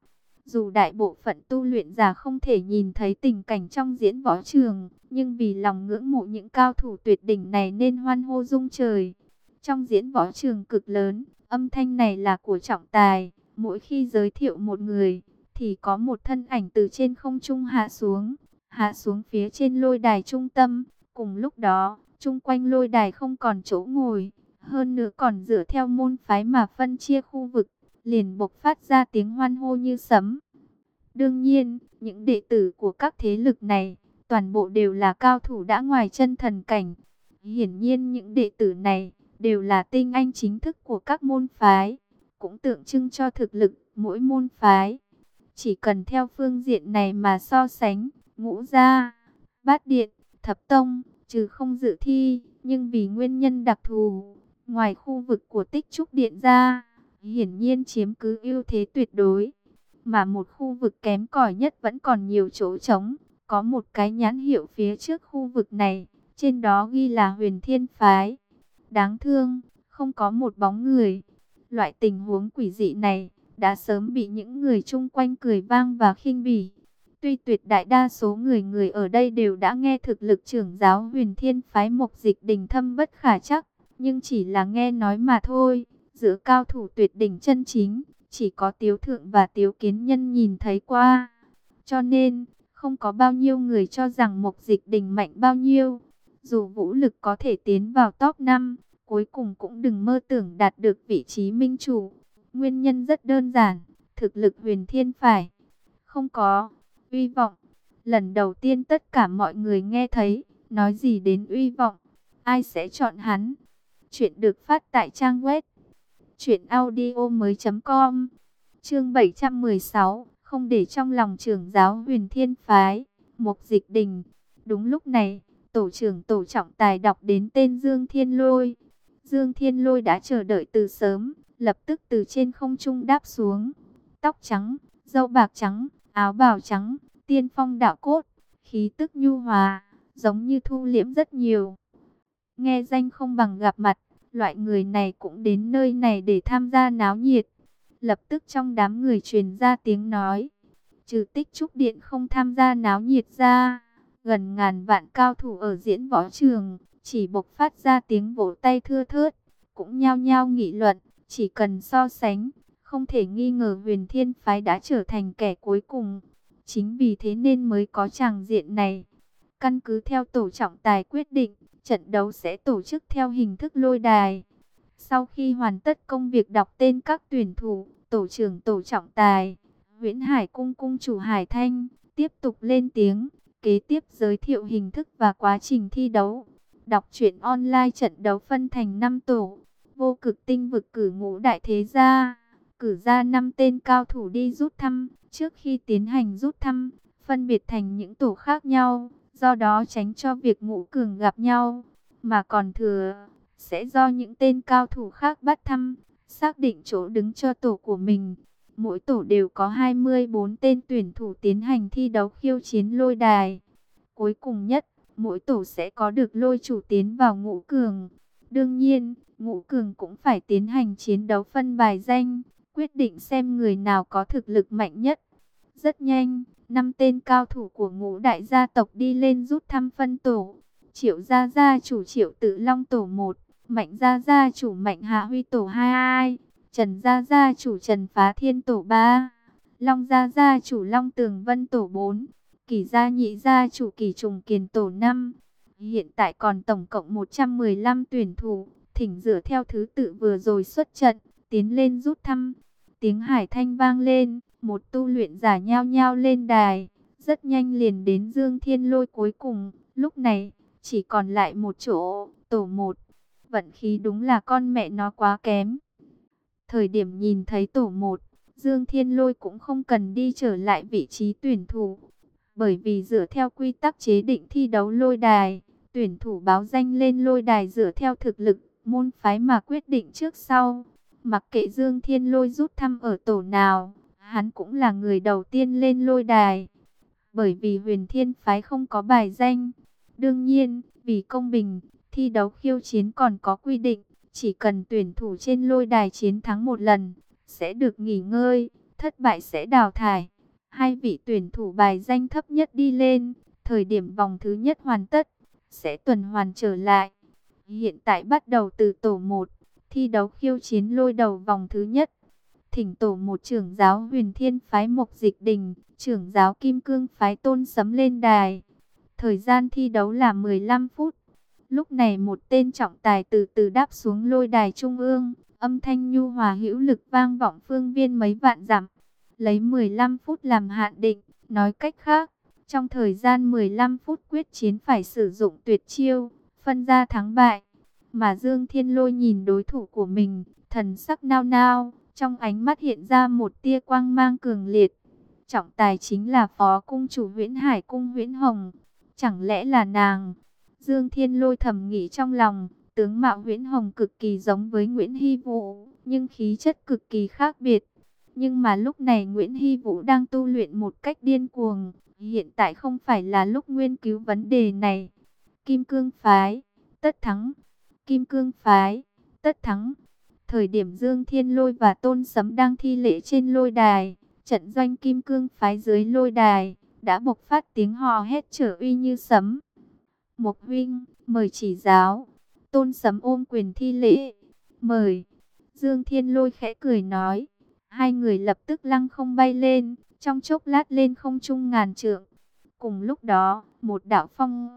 Dù đại bộ phận tu luyện giả không thể nhìn thấy tình cảnh trong diễn võ trường, nhưng vì lòng ngưỡng mộ những cao thủ tuyệt đỉnh này nên hoan hô rung trời. Trong diễn võ trường cực lớn, âm thanh này là của trọng tài. Mỗi khi giới thiệu một người, thì có một thân ảnh từ trên không trung hạ xuống, hạ xuống phía trên lôi đài trung tâm. Cùng lúc đó, chung quanh lôi đài không còn chỗ ngồi, hơn nữa còn dựa theo môn phái mà phân chia khu vực, liền bộc phát ra tiếng hoan hô như sấm. Đương nhiên, những đệ tử của các thế lực này, toàn bộ đều là cao thủ đã ngoài chân thần cảnh. Hiển nhiên những đệ tử này, đều là tinh anh chính thức của các môn phái, cũng tượng trưng cho thực lực mỗi môn phái. Chỉ cần theo phương diện này mà so sánh, Ngũ Gia, Bát Điện, Thập Tông, trừ không dự thi, nhưng vì nguyên nhân đặc thù, ngoài khu vực của Tích Trúc Điện ra, hiển nhiên chiếm cứ ưu thế tuyệt đối. Mà một khu vực kém cỏi nhất vẫn còn nhiều chỗ trống, có một cái nhãn hiệu phía trước khu vực này, trên đó ghi là Huyền Thiên Phái. Đáng thương, không có một bóng người. Loại tình huống quỷ dị này, đã sớm bị những người chung quanh cười vang và khinh bỉ. Tuy tuyệt đại đa số người người ở đây đều đã nghe thực lực trưởng giáo Huyền Thiên Phái Mộc Dịch Đình thâm bất khả chắc, nhưng chỉ là nghe nói mà thôi. Giữa cao thủ tuyệt đỉnh chân chính, chỉ có Tiếu Thượng và Tiếu Kiến Nhân nhìn thấy qua. Cho nên, không có bao nhiêu người cho rằng Mộc Dịch Đình mạnh bao nhiêu. Dù vũ lực có thể tiến vào top năm, cuối cùng cũng đừng mơ tưởng đạt được vị trí minh chủ. Nguyên nhân rất đơn giản, thực lực Huyền Thiên Phái không có uy vọng. Lần đầu tiên tất cả mọi người nghe thấy, nói gì đến uy vọng, ai sẽ chọn hắn. Chuyện được phát tại trang web truyện audio mới chấm com. Chương bảy trăm mười sáu, không để trong lòng trưởng giáo Huyền Thiên Phái, Mộc Dịch Đình. Đúng lúc này, tổ trưởng tổ trọng tài đọc đến tên Dương Thiên Lôi. Dương Thiên Lôi đã chờ đợi từ sớm, lập tức từ trên không trung đáp xuống. Tóc trắng, râu bạc trắng, áo bào trắng, tiên phong đạo cốt, khí tức nhu hòa, giống như thu liễm rất nhiều. Nghe danh không bằng gặp mặt, loại người này cũng đến nơi này để tham gia náo nhiệt. Lập tức trong đám người truyền ra tiếng nói, trừ Tích Trúc Điện không tham gia náo nhiệt ra, gần ngàn vạn cao thủ ở diễn võ trường, chỉ bộc phát ra tiếng vỗ tay thưa thớt, cũng nhao nhao nghị luận. Chỉ cần so sánh, không thể nghi ngờ Huyền Thiên Phái đã trở thành kẻ cuối cùng. Chính vì thế nên mới có tràng diện này. Căn cứ theo tổ trọng tài quyết định, trận đấu sẽ tổ chức theo hình thức lôi đài. Sau khi hoàn tất công việc đọc tên các tuyển thủ, tổ trưởng tổ trọng tài, Huyễn Hải Cung cung chủ Hải Thanh, tiếp tục lên tiếng, kế tiếp giới thiệu hình thức và quá trình thi đấu. Đọc truyện online, trận đấu phân thành năm tổ. Vô Cực Tinh vực cử ngũ đại thế gia, cử ra năm tên cao thủ đi rút thăm. Trước khi tiến hành rút thăm, phân biệt thành những tổ khác nhau, do đó tránh cho việc ngũ cường gặp nhau. Mà còn thừa, sẽ do những tên cao thủ khác bắt thăm, xác định chỗ đứng cho tổ của mình. Mỗi tổ đều có hai mươi bốn tên tuyển thủ tiến hành thi đấu khiêu chiến lôi đài. Cuối cùng nhất, mỗi tổ sẽ có được lôi chủ tiến vào ngũ cường. Đương nhiên, ngũ cường cũng phải tiến hành chiến đấu phân bài danh, quyết định xem người nào có thực lực mạnh nhất. Rất nhanh, năm tên cao thủ của ngũ đại gia tộc đi lên rút thăm phân tổ. Triệu gia gia chủ Triệu Tự Long tổ một, Mạnh gia gia chủ Mạnh Hạ Huy tổ hai, Trần gia gia chủ Trần Phá Thiên tổ ba, Long gia gia chủ Long Tường Vân tổ bốn, Kỷ gia nhị gia chủ Kỷ Trùng Kiền tổ năm. Hiện tại còn tổng cộng một trăm mười lăm tuyển thủ, thỉnh dựa theo thứ tự vừa rồi xuất trận, tiến lên rút thăm. Tiếng Hải Thanh vang lên, một tu luyện giả nhao nhao lên đài, rất nhanh liền đến Dương Thiên Lôi cuối cùng. Lúc này, chỉ còn lại một chỗ, tổ một. Vận khí đúng là con mẹ nó quá kém. Thời điểm nhìn thấy tổ một, Dương Thiên Lôi cũng không cần đi trở lại vị trí tuyển thủ. Bởi vì dựa theo quy tắc chế định thi đấu lôi đài, tuyển thủ báo danh lên lôi đài dựa theo thực lực, môn phái mà quyết định trước sau. Mặc kệ Dương Thiên Lôi rút thăm ở tổ nào, hắn cũng là người đầu tiên lên lôi đài. Bởi vì Huyền Thiên Phái không có bài danh. Đương nhiên, vì công bình, thi đấu khiêu chiến còn có quy định, chỉ cần tuyển thủ trên lôi đài chiến thắng một lần, sẽ được nghỉ ngơi, thất bại sẽ đào thải. hai vị tuyển thủ bài danh thấp nhất đi lên, thời điểm vòng thứ nhất hoàn tất, sẽ tuần hoàn trở lại. Hiện tại bắt đầu từ tổ một, thi đấu khiêu chiến lôi đầu vòng thứ nhất. Thỉnh tổ một trưởng giáo Huyền Thiên phái Mộc Dịch Đình, trưởng giáo Kim Cương phái Tôn Sấm lên đài. Thời gian thi đấu là mười lăm phút. Lúc này một tên trọng tài từ từ đáp xuống lôi đài trung ương, âm thanh nhu hòa hữu lực vang vọng phương viên mấy vạn dặm. Lấy mười lăm phút làm hạn định, nói cách khác, trong thời gian mười lăm phút quyết chiến phải sử dụng tuyệt chiêu, phân ra thắng bại. Mà Dương Thiên Lôi nhìn đối thủ của mình, thần sắc nao nao, trong ánh mắt hiện ra một tia quang mang cường liệt. Trọng tài chính là Phó Cung chủ Huyễn Hải Cung Huyễn Hồng. Chẳng lẽ là nàng? Dương Thiên Lôi thầm nghĩ trong lòng, tướng mạo Huyễn Hồng cực kỳ giống với Nguyễn Hy Vũ, nhưng khí chất cực kỳ khác biệt. Nhưng mà lúc này Nguyễn Hy Vũ đang tu luyện một cách điên cuồng, hiện tại không phải là lúc nghiên cứu vấn đề này. Kim Cương phái, tất thắng. Kim Cương phái, tất thắng. Thời điểm Dương Thiên Lôi và Tôn Sấm đang thi lễ trên lôi đài, trận doanh Kim Cương phái dưới lôi đài đã bộc phát tiếng hò hét trở uy như sấm. Mộc huynh, mời chỉ giáo. Tôn Sấm ôm quyền thi lễ. Mời. Dương Thiên Lôi khẽ cười nói. Hai người lập tức lăng không bay lên, trong chốc lát lên không trung ngàn trượng. Cùng lúc đó, một đạo phong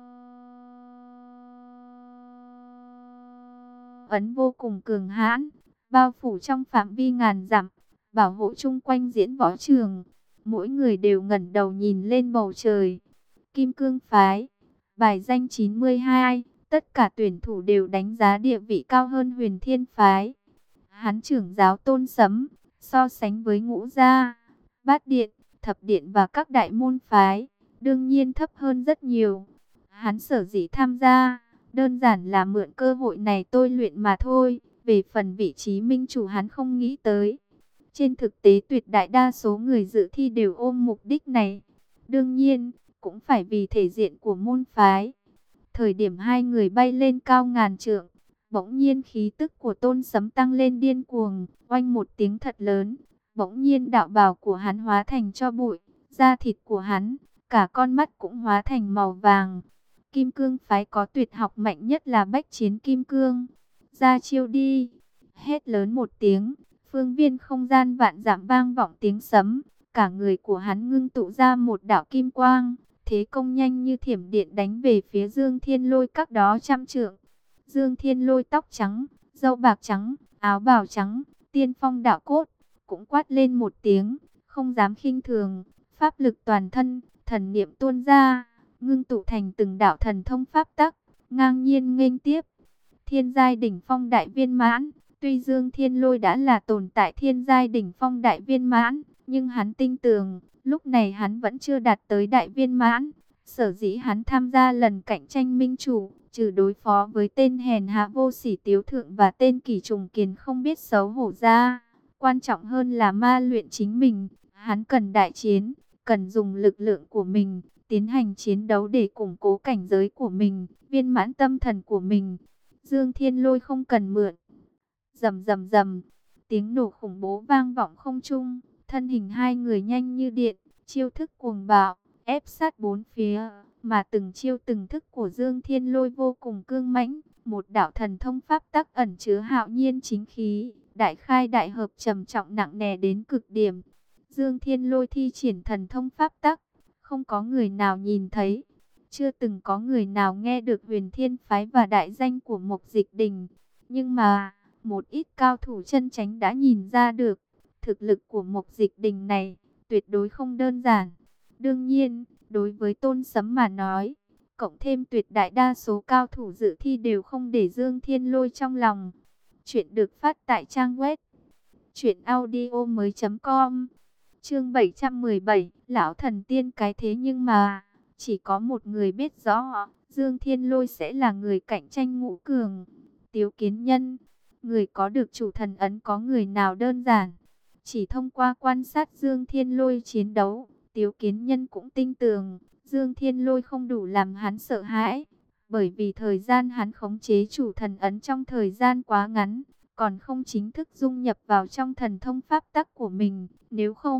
ấn vô cùng cường hãn, bao phủ trong phạm vi ngàn dặm, bảo hộ chung quanh diễn võ trường. Mỗi người đều ngẩng đầu nhìn lên bầu trời. Kim Cương phái, bài danh chín mươi hai, tất cả tuyển thủ đều đánh giá địa vị cao hơn Huyền Thiên phái. Hắn trưởng giáo Tôn Sấm, so sánh với Ngũ Gia, Bát Điện, Thập Điện và các đại môn phái, đương nhiên thấp hơn rất nhiều. Hắn sở dĩ tham gia, đơn giản là mượn cơ hội này tôi luyện mà thôi. Về phần vị trí minh chủ hắn không nghĩ tới. Trên thực tế tuyệt đại đa số người dự thi đều ôm mục đích này. Đương nhiên, cũng phải vì thể diện của môn phái. Thời điểm hai người bay lên cao ngàn trượng, bỗng nhiên khí tức của Tôn Sấm tăng lên điên cuồng, oanh một tiếng thật lớn. Bỗng nhiên đạo bào của hắn hóa thành tro bụi, da thịt của hắn, cả con mắt cũng hóa thành màu vàng. Kim Cương phái có tuyệt học mạnh nhất là bách chiến kim cương. Ra chiêu đi. Hét lớn một tiếng, phương viên không gian vạn dặm vang vọng tiếng sấm. Cả người của hắn ngưng tụ ra một đạo kim quang, thế công nhanh như thiểm điện đánh về phía Dương Thiên Lôi cách đó trăm trượng. Dương Thiên Lôi tóc trắng, râu bạc trắng, áo bào trắng, tiên phong đạo cốt, cũng quát lên một tiếng, không dám khinh thường, pháp lực toàn thân, thần niệm tuôn ra, ngưng tụ thành từng đạo thần thông pháp tắc, ngang nhiên nghênh tiếp. Thiên giai đỉnh phong đại viên mãn, tuy Dương Thiên Lôi đã là tồn tại thiên giai đỉnh phong đại viên mãn, nhưng hắn tin tưởng, lúc này hắn vẫn chưa đạt tới đại viên mãn. Sở dĩ hắn tham gia lần cạnh tranh minh chủ, trừ đối phó với tên hèn hạ vô sỉ Tiếu Thượng và tên Kỷ Trùng Kiền không biết xấu hổ ra, quan trọng hơn là ma luyện chính mình. Hắn cần đại chiến, cần dùng lực lượng của mình, tiến hành chiến đấu để củng cố cảnh giới của mình, viên mãn tâm thần của mình. Dương Thiên Lôi không cần mượn. Rầm rầm rầm, tiếng nổ khủng bố vang vọng không trung, thân hình hai người nhanh như điện, chiêu thức cuồng bạo, ép sát bốn phía, mà từng chiêu từng thức của Dương Thiên Lôi vô cùng cương mãnh, một đạo thần thông pháp tắc ẩn chứa hạo nhiên chính khí, đại khai đại hợp trầm trọng nặng nề đến cực điểm. Dương Thiên Lôi thi triển thần thông pháp tắc, không có người nào nhìn thấy, chưa từng có người nào nghe được Huyền Thiên phái và đại danh của Mộc Dịch Đình, nhưng mà một ít cao thủ chân chánh đã nhìn ra được, thực lực của Mộc Dịch Đình này tuyệt đối không đơn giản. Đương nhiên, đối với Tôn Sấm mà nói, cộng thêm tuyệt đại đa số cao thủ dự thi đều không để Dương Thiên Lôi trong lòng. Chuyện được phát tại trang web truyện audio mới chấm com. Chương bảy trăm mười bảy, lão thần tiên cái thế nhưng mà chỉ có một người biết rõ, Dương Thiên Lôi sẽ là người cạnh tranh ngũ cường. Tiếu Kiến Nhân, người có được chủ thần ấn có người nào đơn giản. Chỉ thông qua quan sát Dương Thiên Lôi chiến đấu, Tiếu Kiến Nhân cũng tin tưởng Dương Thiên Lôi không đủ làm hắn sợ hãi, bởi vì thời gian hắn khống chế chủ thần ấn trong thời gian quá ngắn, còn không chính thức dung nhập vào trong thần thông pháp tắc của mình. Nếu không,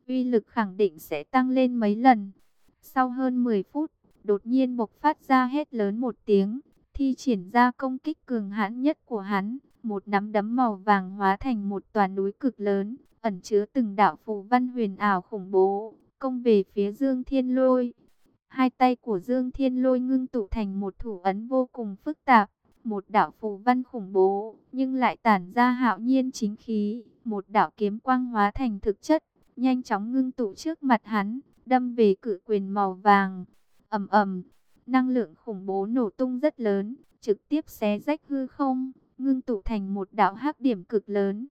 uy lực khẳng định sẽ tăng lên mấy lần. Sau hơn mười phút, đột nhiên bộc phát ra hét lớn một tiếng, thi triển ra công kích cường hãn nhất của hắn. Một nắm đấm màu vàng hóa thành một tòa núi cực lớn, ẩn chứa từng đạo phù văn huyền ảo khủng bố, công về phía Dương Thiên Lôi. Hai tay của Dương Thiên Lôi ngưng tụ thành một thủ ấn vô cùng phức tạp, một đạo phù văn khủng bố, nhưng lại tản ra hạo nhiên chính khí. Một đạo kiếm quang hóa thành thực chất, nhanh chóng ngưng tụ trước mặt hắn, đâm về cự quyền màu vàng. Ầm ầm, năng lượng khủng bố nổ tung rất lớn, trực tiếp xé rách hư không, ngưng tụ thành một đạo hắc điểm cực lớn.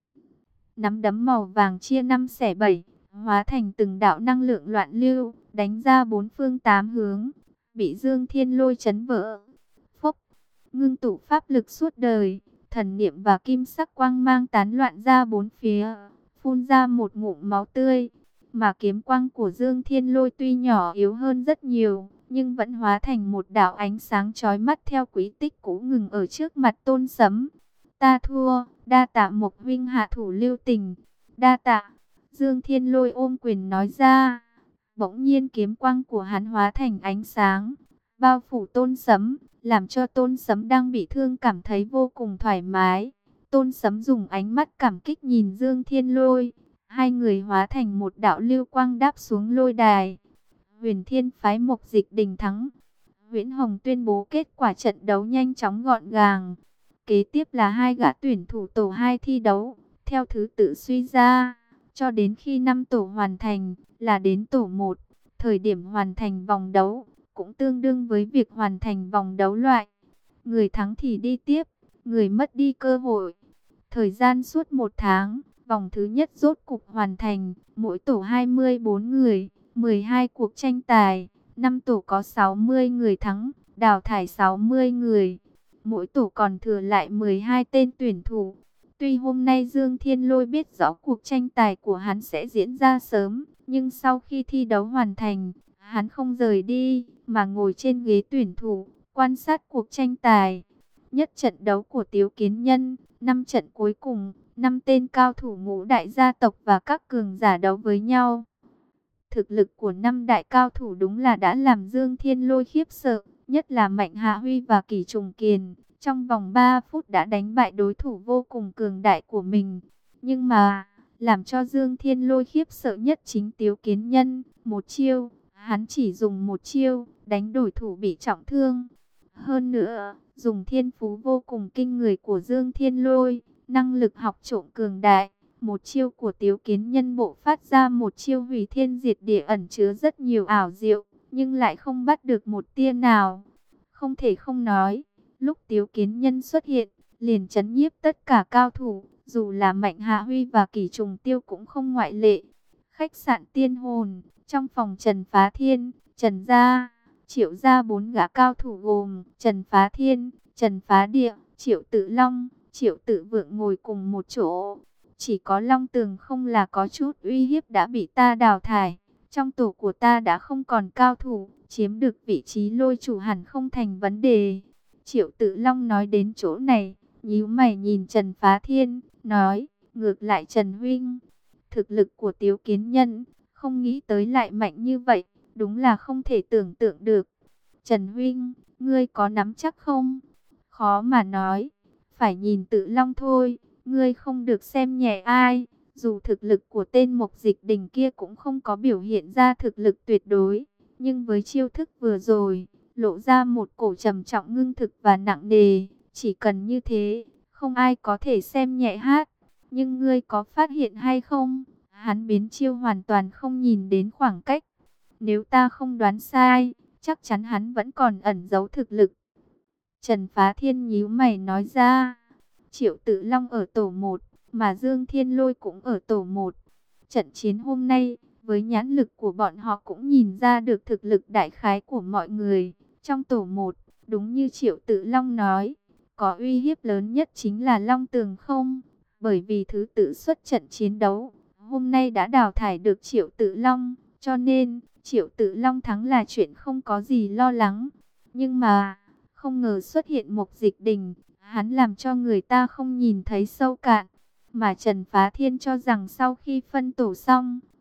Nắm đấm màu vàng chia năm xẻ bảy, hóa thành từng đạo năng lượng loạn lưu, đánh ra bốn phương tám hướng, bị Dương Thiên Lôi chấn vỡ. Phốc, ngưng tụ pháp lực suốt đời, thần niệm và kim sắc quang mang tán loạn ra bốn phía, phun ra một ngụm máu tươi. Mà kiếm quang của Dương Thiên Lôi tuy nhỏ yếu hơn rất nhiều, nhưng vẫn hóa thành một đạo ánh sáng chói mắt theo quý tích cũ ngừng ở trước mặt Tôn Sấm. Ta thua, đa tạ Mộc huynh hạ thủ lưu tình. Đa tạ, Dương Thiên Lôi ôm quyền nói ra. Bỗng nhiên kiếm quang của hắn hóa thành ánh sáng, bao phủ Tôn Sấm, làm cho Tôn Sấm đang bị thương cảm thấy vô cùng thoải mái. Tôn Sấm dùng ánh mắt cảm kích nhìn Dương Thiên Lôi. Hai người hóa thành một đạo lưu quang đáp xuống lôi đài. Huyền Thiên phái Mộc Dịch Đình thắng. Huyễn Hồng tuyên bố kết quả trận đấu nhanh chóng gọn gàng. Kế tiếp là hai gã tuyển thủ tổ hai thi đấu, theo thứ tự suy ra, cho đến khi năm tổ hoàn thành, là đến tổ một. Thời điểm hoàn thành vòng đấu, cũng tương đương với việc hoàn thành vòng đấu loại. Người thắng thì đi tiếp, người mất đi cơ hội. Thời gian suốt một tháng, vòng thứ nhất rốt cục hoàn thành, mỗi tổ hai mươi bốn người, mười hai cuộc tranh tài, năm tổ có sáu mươi người thắng, đào thải sáu mươi người. Mỗi tổ còn thừa lại mười hai tên tuyển thủ. Tuy hôm nay Dương Thiên Lôi biết rõ cuộc tranh tài của hắn sẽ diễn ra sớm, nhưng sau khi thi đấu hoàn thành, hắn không rời đi, mà ngồi trên ghế tuyển thủ, quan sát cuộc tranh tài. Nhất trận đấu của Tiếu Kiến Nhân, năm trận cuối cùng, năm tên cao thủ ngũ đại gia tộc và các cường giả đấu với nhau. Thực lực của năm đại cao thủ đúng là đã làm Dương Thiên Lôi khiếp sợ, nhất là Mạnh Hạ Huy và Kỷ Trùng Kiền. Trong vòng ba phút đã đánh bại đối thủ vô cùng cường đại của mình. Nhưng mà, làm cho Dương Thiên Lôi khiếp sợ nhất chính Tiếu Kiến Nhân. Một chiêu, hắn chỉ dùng một chiêu, đánh đối thủ bị trọng thương. Hơn nữa, dùng thiên phú vô cùng kinh người của Dương Thiên Lôi, năng lực học trộm cường đại. Một chiêu của Tiếu Kiến Nhân bộ phát ra một chiêu hủy thiên diệt địa ẩn chứa rất nhiều ảo diệu, nhưng lại không bắt được một tia nào. Không thể không nói, lúc Tiếu Kiến Nhân xuất hiện, liền chấn nhiếp tất cả cao thủ, dù là Mạnh Hạ Huy và Kỷ Trùng Tiêu cũng không ngoại lệ. Khách sạn Tiên Hồn, trong phòng Trần Phá Thiên, Trần Gia, Triệu Gia bốn gã cao thủ gồm Trần Phá Thiên, Trần Phá Địa, Triệu Tự Long, Triệu Tự Vượng ngồi cùng một chỗ. Chỉ có Long Tường không là có chút uy hiếp đã bị ta đào thải. Trong tổ của ta đã không còn cao thủ, chiếm được vị trí lôi chủ hẳn không thành vấn đề. Triệu Tự Long nói đến chỗ này, nhíu mày nhìn Trần Phá Thiên, nói, ngược lại Trần Huynh, thực lực của Tiếu Kiến Nhân, không nghĩ tới lại mạnh như vậy, đúng là không thể tưởng tượng được. Trần Huynh, ngươi có nắm chắc không? Khó mà nói, phải nhìn Tự Long thôi, ngươi không được xem nhẹ ai. Dù thực lực của tên Mộc Dịch Đình kia cũng không có biểu hiện ra thực lực tuyệt đối, nhưng với chiêu thức vừa rồi, lộ ra một cổ trầm trọng ngưng thực và nặng nề. Chỉ cần như thế, không ai có thể xem nhẹ hát. Nhưng ngươi có phát hiện hay không? Hắn biến chiêu hoàn toàn không nhìn đến khoảng cách. Nếu ta không đoán sai, chắc chắn hắn vẫn còn ẩn giấu thực lực. Trần Phá Thiên nhíu mày nói ra. Triệu Tự Long ở tổ một, mà Dương Thiên Lôi cũng ở tổ một. Trận chiến hôm nay, với nhãn lực của bọn họ cũng nhìn ra được thực lực đại khái của mọi người. Trong tổ một, đúng như Triệu Tự Long nói, có uy hiếp lớn nhất chính là Long Tường không? Bởi vì thứ tự xuất trận chiến đấu, hôm nay đã đào thải được Triệu Tự Long, cho nên Triệu Tự Long thắng là chuyện không có gì lo lắng. Nhưng mà, không ngờ xuất hiện Mộc Dịch Đình, hắn làm cho người ta không nhìn thấy sâu cạn. Mà Trần Phá Thiên cho rằng sau khi phân tổ xong,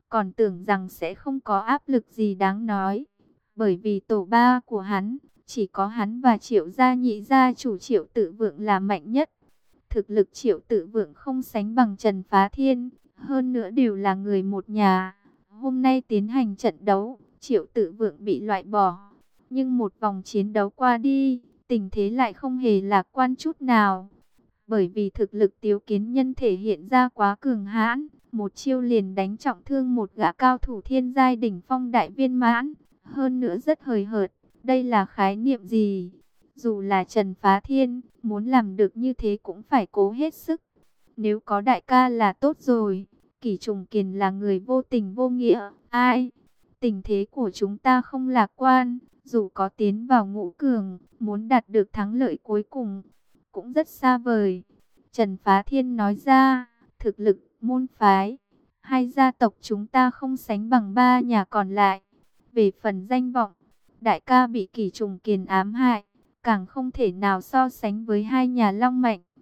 còn tưởng rằng sẽ không có áp lực gì đáng nói. Bởi vì tổ ba của hắn, chỉ có hắn và Triệu gia nhị gia chủ Triệu Tử Vượng là mạnh nhất. Thực lực Triệu Tử Vượng không sánh bằng Trần Phá Thiên, hơn nữa đều là người một nhà. Hôm nay tiến hành trận đấu, Triệu Tử Vượng bị loại bỏ. Nhưng một vòng chiến đấu qua đi, tình thế lại không hề lạc quan chút nào. Bởi vì thực lực Tiếu Kiến Nhân thể hiện ra quá cường hãn, một chiêu liền đánh trọng thương một gã cao thủ thiên giai đỉnh phong đại viên mãn, hơn nữa rất hời hợt. Đây là khái niệm gì? Dù là Trần Phá Thiên, muốn làm được như thế cũng phải cố hết sức. Nếu có đại ca là tốt rồi. Kỷ Trùng Kiền là người vô tình vô nghĩa. Ai? Tình thế của chúng ta không lạc quan. Dù có tiến vào ngũ cường, muốn đạt được thắng lợi cuối cùng, cũng rất xa vời. Trần Phá Thiên nói ra, thực lực, môn phái, hai gia tộc chúng ta không sánh bằng ba nhà còn lại. Về phần danh vọng, đại ca bị Kỷ Trùng Kiền ám hại, càng không thể nào so sánh với hai nhà Long Mạnh.